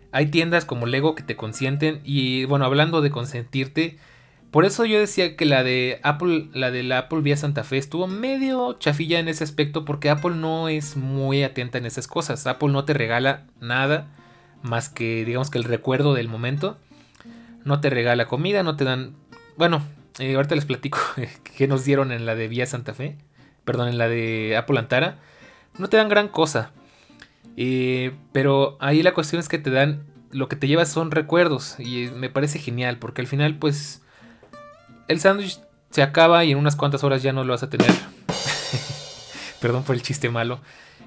Hay tiendas como Lego que te consienten. Y bueno, hablando de consentirte, por eso yo decía que la de Apple, la de la Apple Vía Santa Fe estuvo medio chafilla en ese aspecto, porque Apple no es muy atenta en esas cosas. Apple no te regala nada más que, digamos, que el recuerdo del momento. No te regala comida, no te dan... Bueno, ahorita les platico qué nos dieron en la de Vía Santa Fe. Perdón, en la de Apple Antara. No te dan gran cosa. Pero ahí la cuestión es que te dan... Lo que te llevas son recuerdos. Y me parece genial, porque al final, pues... El sándwich se acaba y en unas cuantas horas ya no lo vas a tener. Perdón por el chiste malo.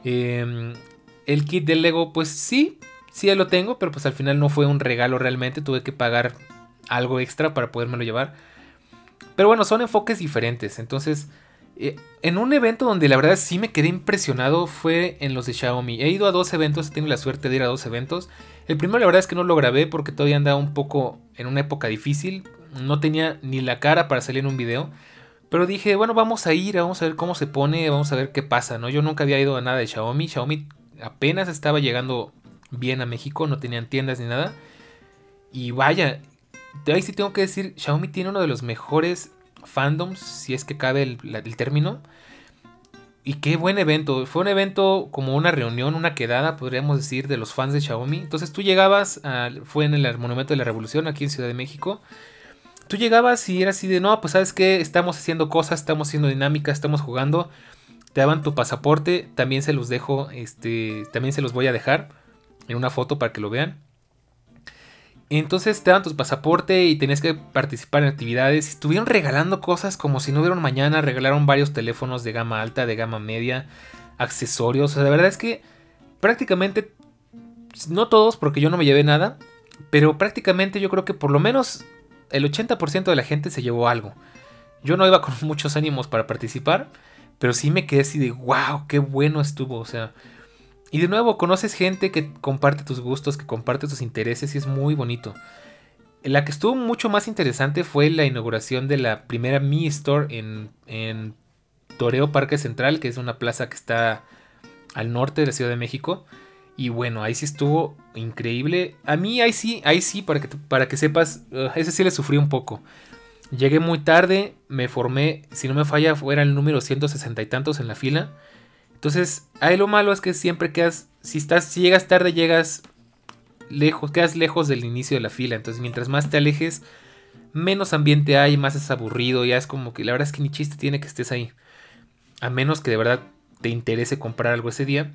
El kit del Lego, pues sí, sí ya lo tengo, pero pues al final no fue un regalo realmente. Tuve que pagar algo extra para podérmelo llevar. Pero bueno, son enfoques diferentes. Entonces, en un evento donde la verdad sí me quedé impresionado fue en los de Xiaomi. He ido a 2 eventos, he tenido la suerte de ir a 2 eventos. El primero la verdad es que no lo grabé porque todavía andaba un poco en una época difícil. No tenía ni la cara para salir en un video. Pero dije, bueno, vamos a ir, vamos a ver cómo se pone, vamos a ver qué pasa, ¿no? Yo nunca había ido a nada de Xiaomi. Xiaomi apenas estaba llegando bien a México, no tenían tiendas ni nada. Y vaya, ahí sí tengo que decir, Xiaomi tiene uno de los mejores fandoms, si es que cabe el término. Y qué buen evento. Fue un evento como una reunión, una quedada, podríamos decir, de los fans de Xiaomi. Entonces tú llegabas, fue en el Monumento de la Revolución, aquí en Ciudad de México. Tú llegabas y era así de, no, pues sabes qué, estamos haciendo cosas, estamos haciendo dinámicas, estamos jugando. Te daban tu pasaporte, también se los dejo, también se los voy a dejar en una foto para que lo vean. Entonces te daban tu pasaporte y tenías que participar en actividades. Estuvieron regalando cosas como si no hubiera un mañana. Regalaron varios teléfonos de gama alta, de gama media, accesorios. O sea, la verdad es que prácticamente, no todos porque yo no me llevé nada, pero prácticamente yo creo que por lo menos el 80% de la gente se llevó algo. Yo no iba con muchos ánimos para participar, pero sí me quedé así de wow, qué bueno estuvo. O sea, y de nuevo, conoces gente que comparte tus gustos, que comparte tus intereses y es muy bonito. La que estuvo mucho más interesante fue la inauguración de la primera Mi Store en Toreo Parque Central, que es una plaza que está al norte de la Ciudad de México. Y bueno, ahí sí estuvo increíble. A mí ahí sí, para que sepas, ese sí le sufrí un poco. Llegué muy tarde, me formé, si no me falla, fuera el número 160 y tantos en la fila. Entonces, ahí lo malo es que siempre quedas, si llegas tarde, llegas lejos, quedas lejos del inicio de la fila. Entonces, mientras más te alejes, menos ambiente hay, más es aburrido. Ya es como que la verdad es que ni chiste tiene que estés ahí. A menos que de verdad te interese comprar algo ese día.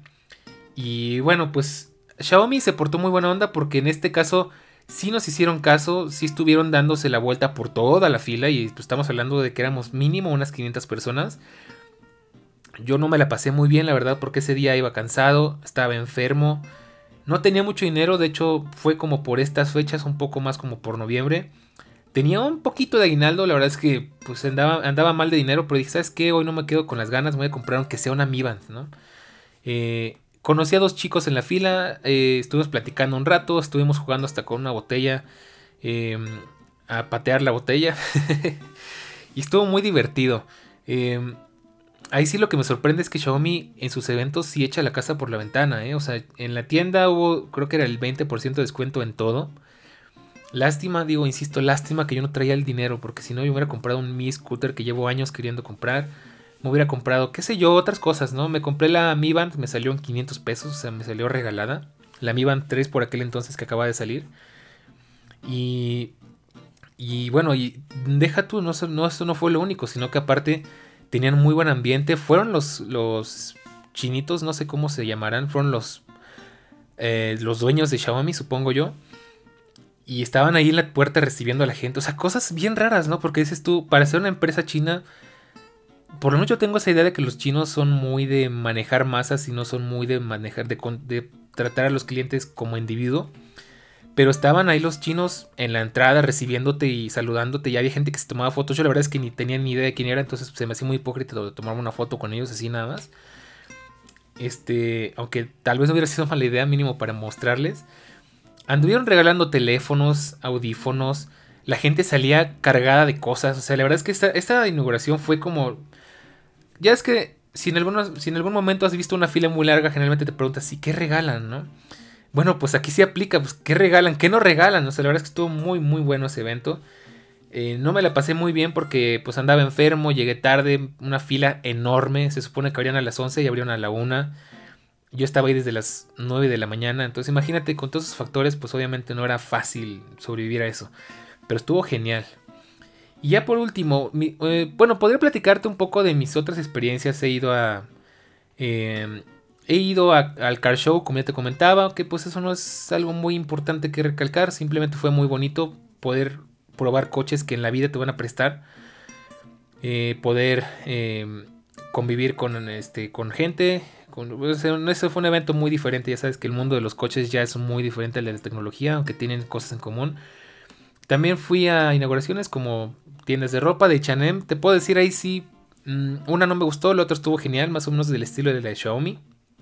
Y bueno, pues Xiaomi se portó muy buena onda porque en este caso sí nos hicieron caso, sí estuvieron dándose la vuelta por toda la fila y pues estamos hablando de que éramos mínimo unas 500 personas. Yo no me la pasé muy bien, la verdad, porque ese día iba cansado, estaba enfermo, no tenía mucho dinero, de hecho fue como por estas fechas, un poco más como por noviembre. Tenía un poquito de aguinaldo, la verdad es que pues andaba mal de dinero, pero dije, ¿sabes qué? Hoy no me quedo con las ganas, me voy a comprar aunque sea una Mi Band, ¿no? Conocí a 2 chicos en la fila, estuvimos platicando un rato, estuvimos jugando hasta con una botella, eh, a patear la botella, y estuvo muy divertido. Ahí sí lo que me sorprende es que Xiaomi en sus eventos sí echa la casa por la ventana, ¿eh? O sea, en la tienda hubo, creo que era el 20% de descuento en todo. Lástima, digo, insisto, lástima que yo no traía el dinero, porque si no yo hubiera comprado un Mi Scooter que llevo años queriendo comprar. Me hubiera comprado, qué sé yo, otras cosas, ¿no? Me compré la Mi Band, me salió en 500 pesos, o sea, me salió regalada. La Mi Band 3 por aquel entonces que acaba de salir. Y, y bueno, y deja tú, no, esto no fue lo único, sino que aparte tenían muy buen ambiente. Fueron los chinitos, no sé cómo se llamarán, fueron los dueños de Xiaomi, supongo yo. Y estaban ahí en la puerta recibiendo a la gente. O sea, cosas bien raras, ¿no? Porque dices tú, para ser una empresa china, por lo menos yo tengo esa idea de que los chinos son muy de manejar masas y no son muy de manejar, de tratar a los clientes como individuo. Pero estaban ahí los chinos en la entrada recibiéndote y saludándote. Y había gente que se tomaba fotos. Yo la verdad es que ni tenía ni idea de quién era. Entonces se me hacía muy hipócrita de tomarme una foto con ellos así nada más. Aunque tal vez no hubiera sido mala idea, mínimo para mostrarles. Anduvieron regalando teléfonos, audífonos. La gente salía cargada de cosas. O sea, la verdad es que esta inauguración fue como... Ya es que si en algún momento has visto una fila muy larga, generalmente te preguntas, ¿y qué regalan, no? bueno, pues aquí sí aplica, pues ¿qué regalan? ¿Qué no regalan? O sea, la verdad es que estuvo muy, muy bueno ese evento. No me la pasé muy bien porque pues andaba enfermo, llegué tarde, una fila enorme, se supone que abrían a las 11 y abrieron a la 1. Yo estaba ahí desde las 9 de la mañana, entonces imagínate con todos esos factores, pues obviamente no era fácil sobrevivir a eso, pero estuvo genial. Y ya por último, bueno, podría platicarte un poco de mis otras experiencias. Eh, al car show, como ya te comentaba, que pues eso no es algo muy importante que recalcar, simplemente fue muy bonito poder probar coches que en la vida te van a prestar, poder convivir con gente. Ese fue un evento muy diferente, ya sabes que el mundo de los coches ya es muy diferente al de la tecnología, aunque tienen cosas en común. También fui a inauguraciones como tiendas de ropa de H&M. Te puedo decir ahí sí, una no me gustó, la otra estuvo genial, más o menos del estilo de la de Xiaomi.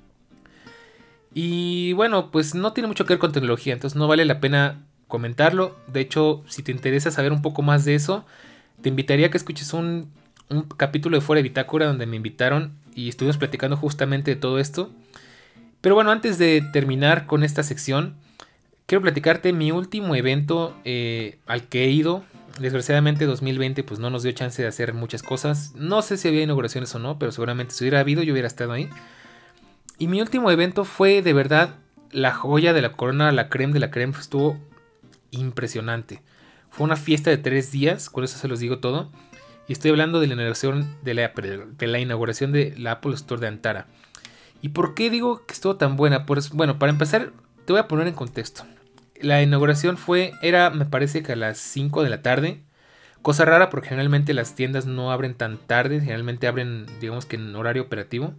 Y bueno, pues no tiene mucho que ver con tecnología, entonces no vale la pena comentarlo. De hecho, si te interesa saber un poco más de eso, te invitaría a que escuches un capítulo de Fuera de Bitácora donde me invitaron y estuvimos platicando justamente de todo esto. Pero bueno, antes de terminar con esta sección, quiero platicarte mi último evento al que he ido. Desgraciadamente 2020 pues no nos dio chance de hacer muchas cosas. No sé si había inauguraciones o no, pero seguramente si hubiera habido yo hubiera estado ahí. Y mi último evento fue de verdad la joya de la corona, la creme de la creme. Estuvo impresionante. Fue una fiesta de 3 días, con eso se los digo todo. Y estoy hablando de la inauguración de la Apple Store de Antara. ¿Y por qué digo que estuvo tan buena? Pues bueno, para empezar te voy a poner en contexto. La inauguración era me parece que a las 5 de la tarde. Cosa rara porque generalmente las tiendas no abren tan tarde, generalmente abren digamos que en horario operativo.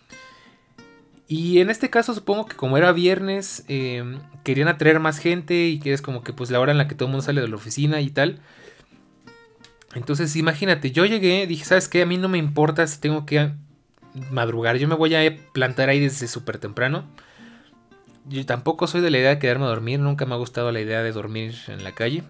Y en este caso supongo que como era viernes, querían atraer más gente y que es como que pues la hora en la que todo el mundo sale de la oficina y tal. Entonces imagínate, yo llegué, dije, ¿sabes qué? A mí no me importa si tengo que madrugar, yo me voy a plantar ahí desde súper temprano. Yo tampoco soy de la idea de quedarme a dormir, nunca me ha gustado la idea de dormir en la calle.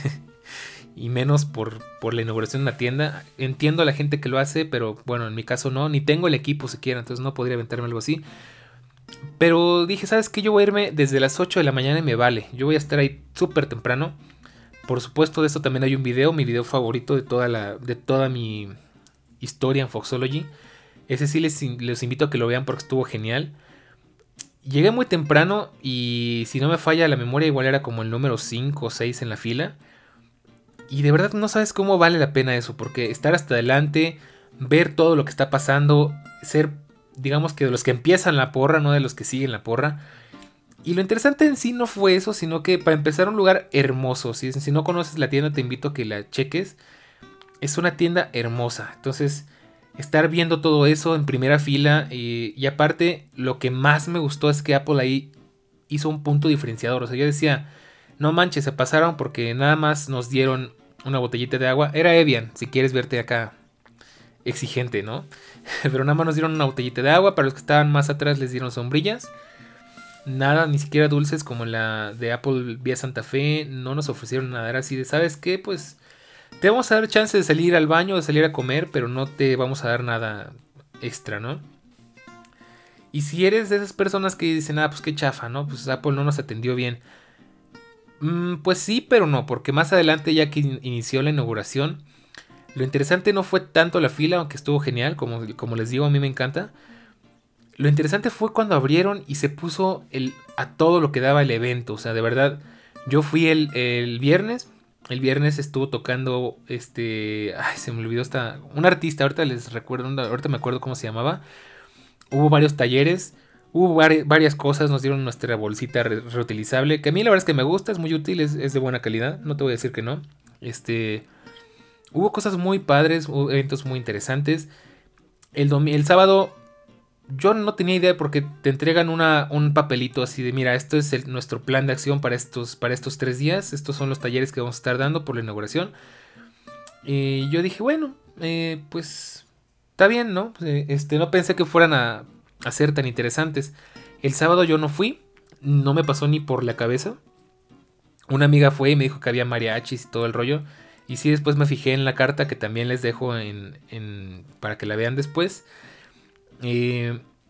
Y menos por la inauguración de una tienda. Entiendo a la gente que lo hace, pero bueno, en mi caso no, ni tengo el equipo siquiera, entonces no podría aventarme algo así. Pero dije, ¿sabes qué? Yo voy a irme desde las 8 de la mañana y me vale. Yo voy a estar ahí súper temprano. Por supuesto, de esto también hay un video, mi video favorito de toda mi historia en Foxology. Ese sí les invito a que lo vean porque estuvo genial. Llegué muy temprano y si no me falla la memoria igual era como el número 5 o 6 en la fila. Y de verdad no sabes cómo vale la pena eso, porque estar hasta adelante, ver todo lo que está pasando, ser digamos que de los que empiezan la porra, no de los que siguen la porra. Y lo interesante en sí no fue eso, sino que para empezar un lugar hermoso. Si no conoces la tienda te invito a que la cheques. Es una tienda hermosa. Entonces estar viendo todo eso en primera fila y aparte lo que más me gustó es que Apple ahí hizo un punto diferenciador. O sea, yo decía, no manches, se pasaron porque nada más nos dieron una botellita de agua. Era Evian, si quieres verte acá exigente, ¿no? Pero nada más nos dieron una botellita de agua. Para los que estaban más atrás les dieron sombrillas. Nada, ni siquiera dulces como la de Apple vía Santa Fe. No nos ofrecieron nada. Era así de, ¿sabes qué? Pues te vamos a dar chance de salir al baño, de salir a comer, pero no te vamos a dar nada extra, ¿no? Y si eres de esas personas que dicen, ah, pues qué chafa, ¿no? Pues Apple no nos atendió bien. Pues sí, pero no, porque más adelante ya que inició la inauguración, lo interesante no fue tanto la fila, aunque estuvo genial, como les digo, a mí me encanta. Lo interesante fue cuando abrieron y se puso a todo lo que daba el evento. O sea, de verdad, yo fui el viernes. El viernes estuvo tocando ay, se me olvidó un artista, ahorita les recuerdo, ahorita me acuerdo cómo se llamaba. Hubo varios talleres, hubo varias cosas, nos dieron nuestra bolsita reutilizable, que a mí la verdad es que me gusta, es muy útil, es de buena calidad, no te voy a decir que no. Hubo cosas muy padres, hubo eventos muy interesantes. El sábado yo no tenía idea porque te entregan un papelito así de, mira, esto es nuestro plan de acción para estos 3 días, estos son los talleres que vamos a estar dando por la inauguración. Y yo dije, bueno, pues está bien, ¿no? No pensé que fueran a ser tan interesantes. El sábado yo no fui, no me pasó ni por la cabeza. Una amiga fue y me dijo que había mariachis y todo el rollo. Y sí, después me fijé en la carta que también les dejo para que la vean después.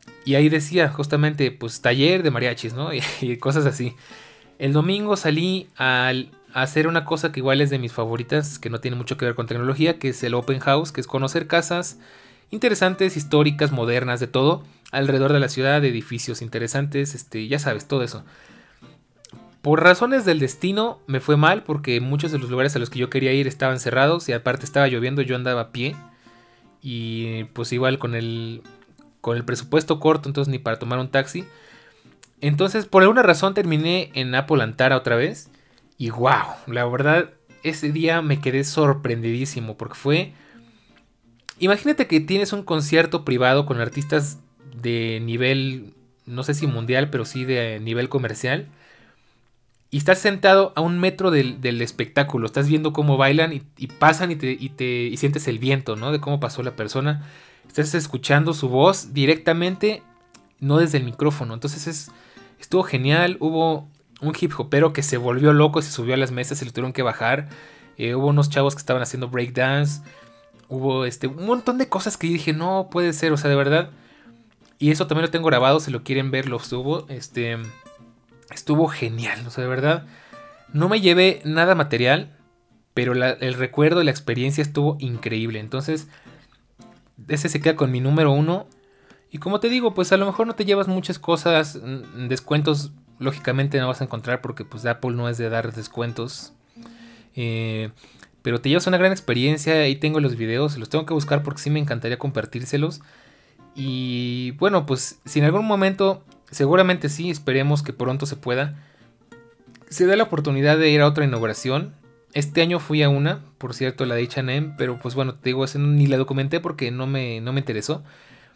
Y ahí decía justamente, pues taller de mariachis, ¿no? Y cosas así. El domingo salí a hacer una cosa que igual es de mis favoritas, que no tiene mucho que ver con tecnología, que es el open house, que es conocer casas interesantes, históricas, modernas, de todo, alrededor de la ciudad, de edificios interesantes, ya sabes, todo eso. Por razones del destino me fue mal porque muchos de los lugares a los que yo quería ir estaban cerrados y aparte estaba lloviendo, yo andaba a pie y pues igual con el presupuesto corto, entonces ni para tomar un taxi. Entonces por alguna razón terminé en Apple Antara otra vez y wow, la verdad ese día me quedé sorprendidísimo porque fue... Imagínate que tienes un concierto privado con artistas de nivel, no sé si mundial, pero sí de nivel comercial. Y estás sentado a 1 metro del espectáculo. Estás viendo cómo bailan y pasan y sientes el viento, ¿no? De cómo pasó la persona. Estás escuchando su voz directamente, no desde el micrófono. Entonces estuvo genial. Hubo un hip hopero que se volvió loco, se subió a las mesas y le tuvieron que bajar. Hubo unos chavos que estaban haciendo breakdance. Hubo un montón de cosas que yo dije, no puede ser, o sea, de verdad. Y eso también lo tengo grabado, si lo quieren ver, lo subo. Estuvo genial, o sea, de verdad. No me llevé nada material, pero el recuerdo y la experiencia estuvo increíble. Entonces, ese se queda con mi número 1. Y como te digo, pues a lo mejor no te llevas muchas cosas. Descuentos, lógicamente no vas a encontrar porque pues Apple no es de dar descuentos. Pero te llevas una gran experiencia. Ahí tengo los videos, los tengo que buscar porque sí me encantaría compartírselos. Y bueno, pues si en algún momento, seguramente sí, esperemos que pronto se pueda, se da la oportunidad de ir a otra inauguración. Este año fui a una, por cierto, la de H&M, pero pues bueno, te digo, ni la documenté porque no me interesó.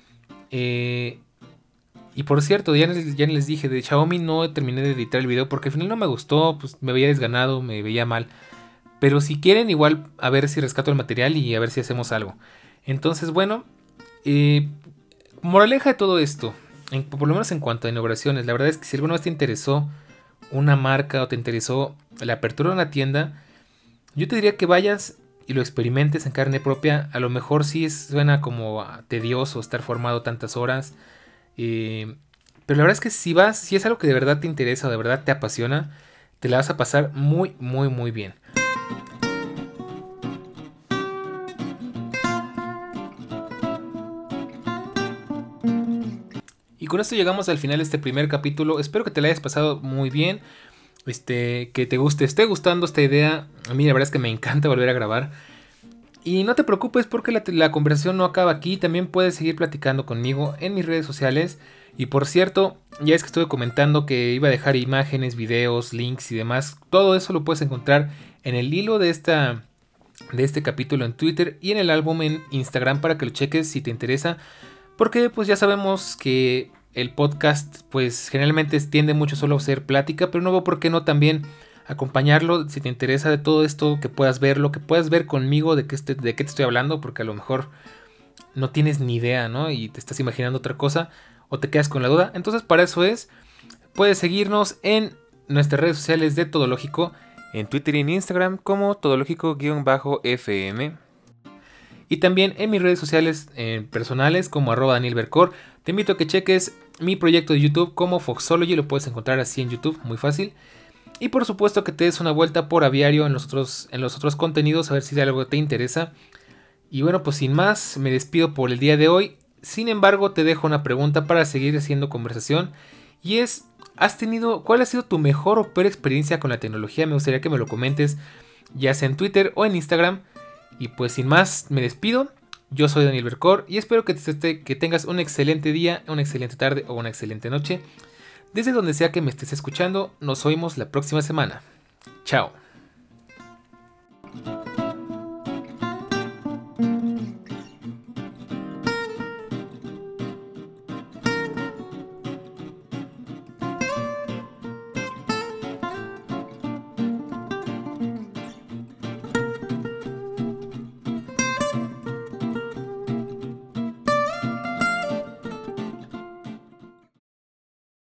Y por cierto, ya les dije, de Xiaomi no terminé de editar el video porque al final no me gustó, pues me veía desganado, me veía mal. Pero si quieren, igual a ver si rescato el material y a ver si hacemos algo. Entonces, bueno, moraleja de todo esto, por lo menos en cuanto a inauguraciones, la verdad es que si alguna vez te interesó una marca o te interesó la apertura de una tienda, yo te diría que vayas y lo experimentes en carne propia. A lo mejor sí suena como tedioso estar formado tantas horas, pero la verdad es que si vas, si es algo que de verdad te interesa o de verdad te apasiona, te la vas a pasar muy, muy, muy bien. Y con esto llegamos al final de este primer capítulo. Espero que te la hayas pasado muy bien. Que te esté gustando esta idea. A mí la verdad es que me encanta volver a grabar. Y no te preocupes porque la conversación no acaba aquí. También puedes seguir platicando conmigo en mis redes sociales. Y por cierto, ya es que estuve comentando que iba a dejar imágenes, videos, links y demás. Todo eso lo puedes encontrar en el hilo de este capítulo en Twitter y en el álbum en Instagram para que lo cheques si te interesa. Porque pues ya sabemos que el podcast pues generalmente tiende mucho solo a ser plática, pero no veo por qué no también acompañarlo si te interesa de todo esto, que puedas verlo, que puedas ver conmigo de qué te estoy hablando, porque a lo mejor no tienes ni idea, ¿no? Y te estás imaginando otra cosa o te quedas con la duda. Entonces para eso puedes seguirnos en nuestras redes sociales de Todológico, en Twitter y en Instagram como Todológico_FM. Y también en mis redes sociales personales como @DanielBercor. Te invito a que cheques mi proyecto de YouTube como Foxology. Lo puedes encontrar así en YouTube, muy fácil. Y por supuesto que te des una vuelta por Aviario en los otros contenidos a ver si algo te interesa. Y bueno, pues sin más, me despido por el día de hoy. Sin embargo, te dejo una pregunta para seguir haciendo conversación. Y es, ¿cuál ha sido tu mejor o peor experiencia con la tecnología? Me gustaría que me lo comentes, ya sea en Twitter o en Instagram. Y pues sin más, me despido. Yo soy Daniel Bercor y espero que tengas un excelente día, una excelente tarde o una excelente noche. Desde donde sea que me estés escuchando, nos oímos la próxima semana. Chao.